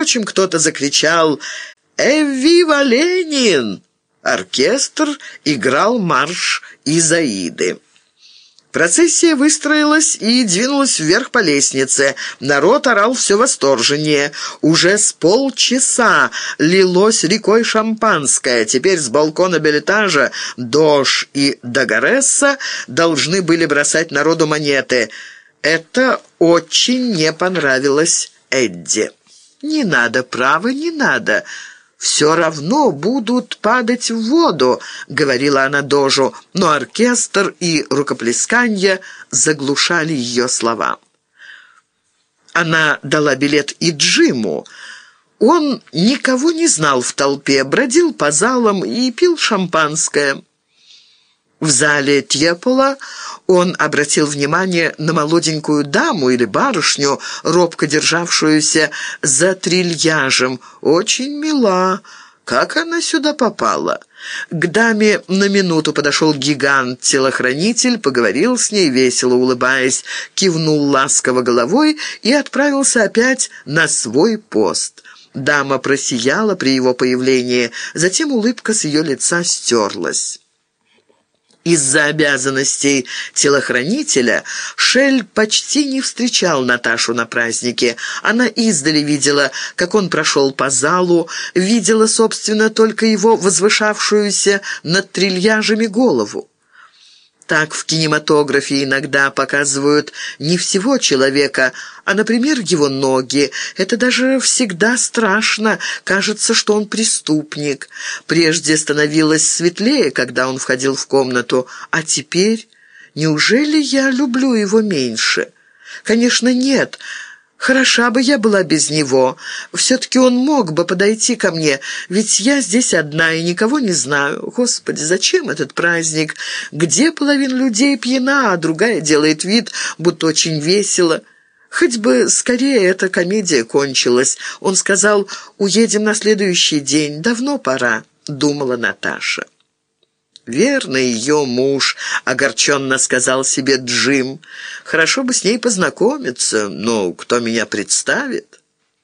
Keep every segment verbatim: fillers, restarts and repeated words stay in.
прочим, кто-то закричал «Эввива Ленин!». Оркестр играл марш Изаиды. Процессия выстроилась и двинулась вверх по лестнице. Народ орал все восторженнее. Уже с полчаса лилось рекой шампанское. Теперь с балкона бельэтажа Дош и Дагаресса должны были бросать народу монеты. Это очень не понравилось Эдди. «Не надо, право, не надо. Все равно будут падать в воду», — говорила она Дожу, но оркестр и рукоплесканье заглушали ее слова. Она дала билет и Джиму. Он никого не знал в толпе, бродил по залам и пил шампанское. В зале Тьепола он обратил внимание на молоденькую даму или барышню, робко державшуюся за трильяжем. Очень мила. Как она сюда попала? К даме на минуту подошел гигант-телохранитель, поговорил с ней, весело улыбаясь, кивнул ласково головой и отправился опять на свой пост. Дама просияла при его появлении, затем улыбка с ее лица стерлась. Из-за обязанностей телохранителя Шель почти не встречал Наташу на празднике. Она издали видела, как он прошел по залу, видела, собственно, только его возвышавшуюся над трильяжами голову. Так в кинематографе иногда показывают не всего человека, а, например, его ноги. Это даже всегда страшно. Кажется, что он преступник. Прежде становилось светлее, когда он входил в комнату. А теперь... Неужели я люблю его меньше? Конечно, нет. Хороша бы я была без него. Все-таки он мог бы подойти ко мне, ведь я здесь одна и никого не знаю. Господи, зачем этот праздник? Где половина людей пьяна, а другая делает вид, будто очень весело. Хоть бы скорее эта комедия кончилась. Он сказал, уедем на следующий день, давно пора, думала Наташа. «Верно, ее муж», — огорченно сказал себе Джим. «Хорошо бы с ней познакомиться, но кто меня представит?»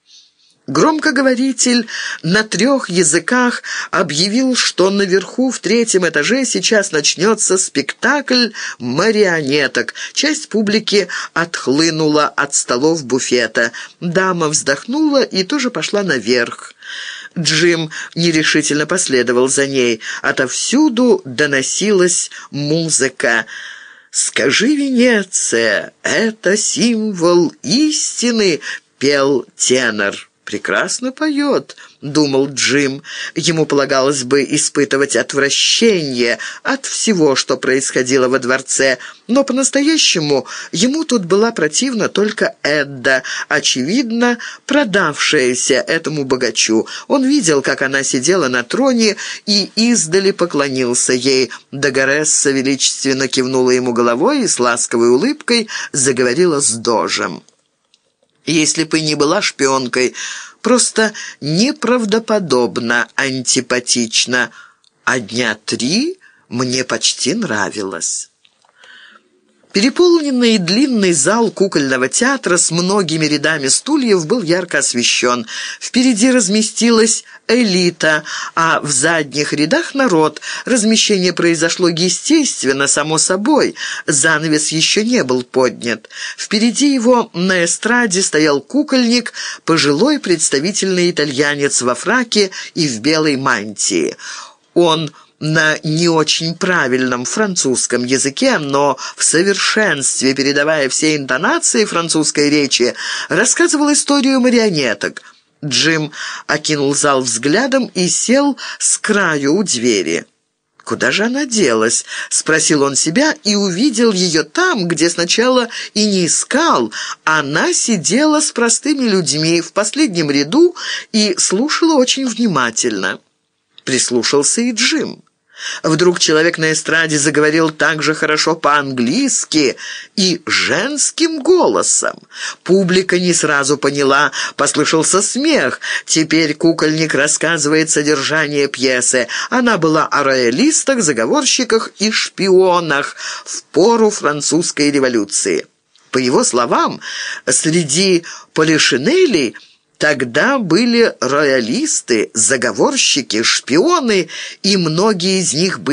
Громкоговоритель на трех языках объявил, что наверху в третьем этаже сейчас начнется спектакль марионеток. Часть публики отхлынула от столов буфета. Дама вздохнула и тоже пошла наверх. Джим нерешительно последовал за ней. Отовсюду доносилась музыка. «Скажи, Венеция, это символ истины», — пел тенор. «Прекрасно поет», — думал Джим. Ему полагалось бы испытывать отвращение от всего, что происходило во дворце, но по-настоящему ему тут была противна только Эдда, очевидно, продавшаяся этому богачу. Он видел, как она сидела на троне и издали поклонился ей. Дагаресса величественно кивнула ему головой и с ласковой улыбкой заговорила с Дожем. «Если бы не была шпионкой, просто неправдоподобно антипатично, а дня три мне почти нравилось». Переполненный длинный зал кукольного театра с многими рядами стульев был ярко освещен. Впереди разместилась элита, а в задних рядах народ. Размещение произошло естественно, само собой. Занавес еще не был поднят. Впереди его на эстраде стоял кукольник, пожилой представительный итальянец во фраке и в белой мантии. Он на не очень правильном французском языке, но в совершенстве передавая все интонации французской речи, рассказывал историю марионеток. Джим окинул зал взглядом и сел с краю у двери. «Куда же она делась?» — спросил он себя и увидел ее там, где сначала и не искал. Она сидела с простыми людьми в последнем ряду и слушала очень внимательно. Прислушался и Джим. Вдруг человек на эстраде заговорил так же хорошо по-английски и женским голосом. Публика не сразу поняла, послышался смех. Теперь кукольник рассказывает содержание пьесы. Она была о роялистах, заговорщиках и шпионах в пору французской революции. По его словам, среди полишинелей Тогда были роялисты, заговорщики, шпионы, и многие из них были